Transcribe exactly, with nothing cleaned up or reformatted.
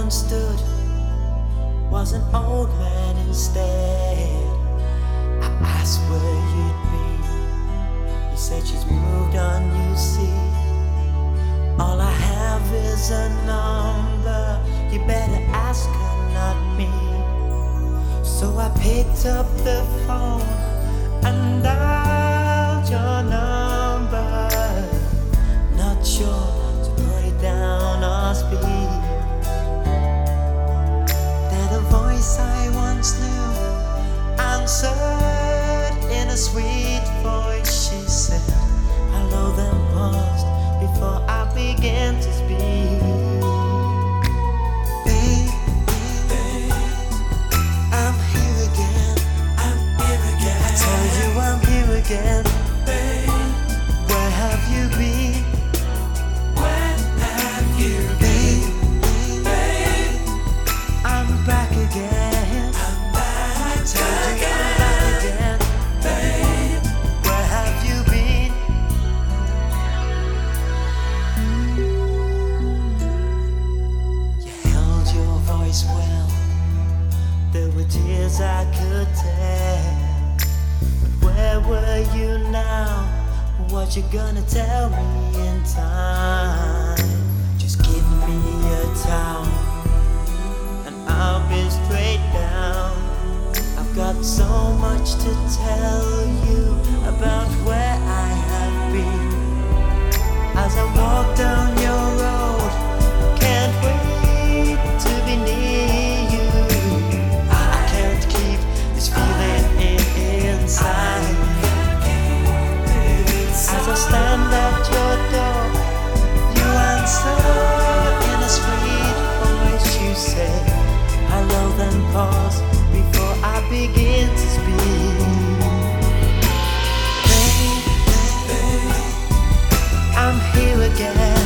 once stood was an old man instead. I asked where you'd be. He said she's moved on, you see. All I have is a number. You better ask her, not me. So I picked up the phone and dialed your number. Not sure to put it down or speak. Then a voice I once knew answered in a sweet voice. She said hello, then paused before I began to speak. Babe, babe, I'm here again. I'm here again. I tell you I'm here again. Babe, where have you been? Where have you been? Babe, I'm back again. I'm back. I tell you I'm back again. Babe, where have you been? You held your voice well. There were tears I could tell. But where were you now? What you gonna tell me in time? Just give me a towel and I'll be straight down. I've got so much to tell you about where I have been. As I walk down your road, can't wait to be near you. I can't keep this feeling in inside. As I stand at your door, you answered in a sweet voice. You said hello, then pause before I begin to speak. Babe, babe, I'm here again.